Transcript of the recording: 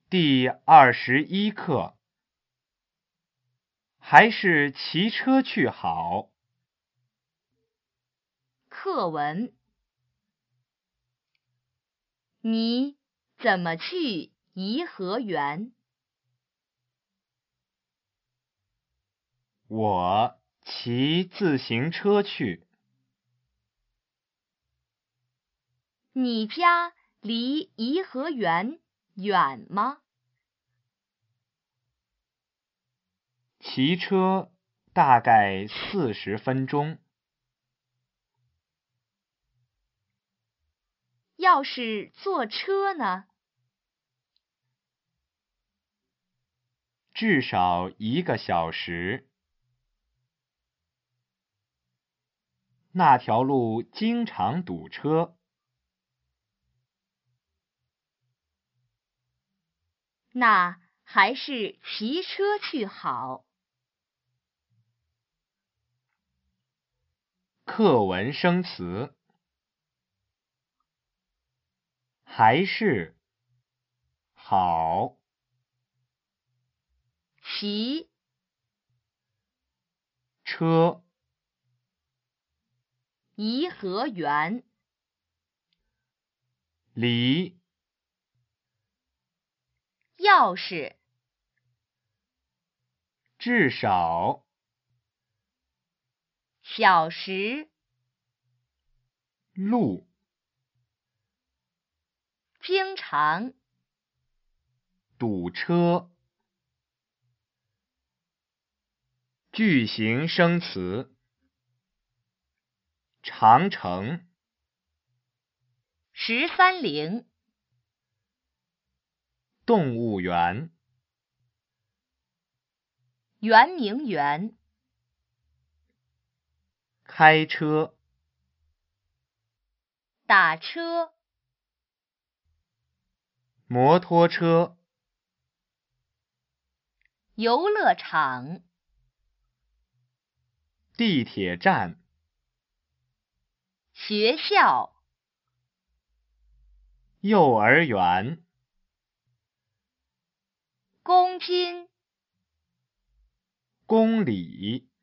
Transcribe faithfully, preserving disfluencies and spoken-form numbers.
第二十一课，还是骑车去好。 课文：你怎么去颐和园？ 我骑自行车去。 你家离颐和园远吗？ 骑车大概四十分钟。 要是坐车呢？ 至少一个小时。那条路经常堵车。 那还是骑车去好。 课文生词：还是好， 骑车颐和园， 离钥匙至少小时路经常堵车。句型生词：长城、 十三陵、 动物园、 圆明园、 开车、 打车、 摩托车、 游乐场、 地铁站、 学校、 幼儿园、 公斤、 公里。